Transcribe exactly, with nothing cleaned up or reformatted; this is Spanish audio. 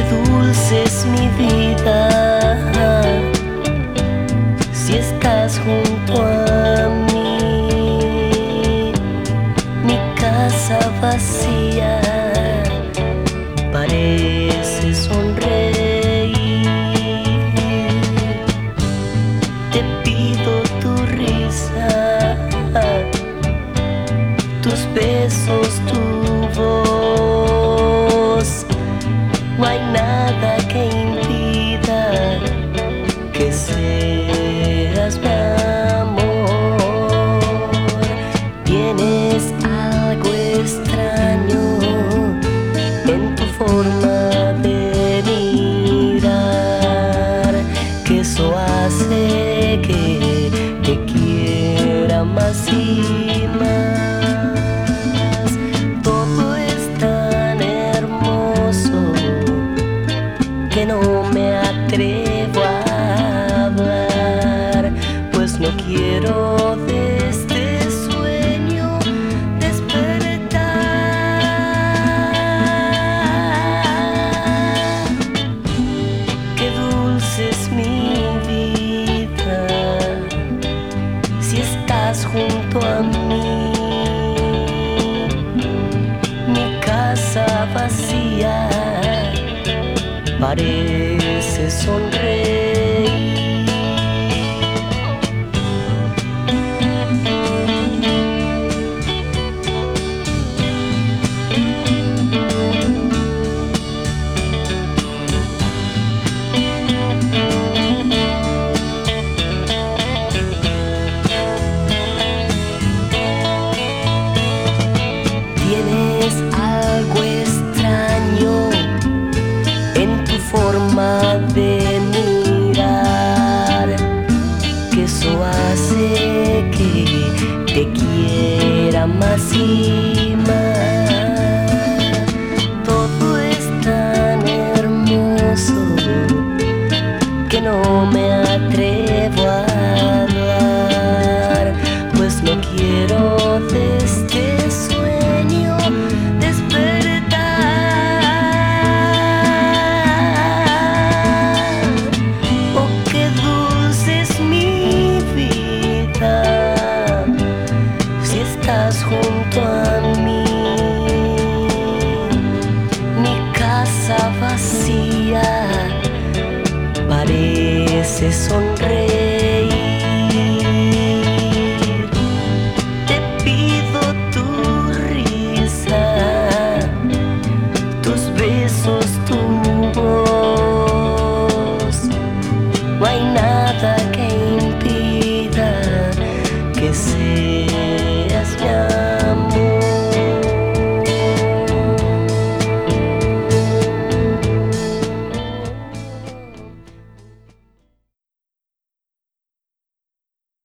dulce es mi vida si estás junto a mí. Mi casa vacía parece sonreír. Te pido tu risa, tus besos, tu voz. No hay nada que impida que seas mi amor. Tienes algo extraño en tu forma de mirar, que eso hace que te quiera más y más. Todo es tan hermoso que no me atrevo a hablar, pues no quiero de este sueño despertar. Qué dulce es mi vida si estás junto a mí. Mi casa vacía parece sonreír. Tienes algo extraño en tu forma de mirar, que eso hace que te quiera más y más. Todo es tan hermoso que no me atrevo a hablar, pues no quiero de este sueño despertar. Oh, qué dulce es mi vida si estás junto a mí. Mi casa vacía parece sonreír.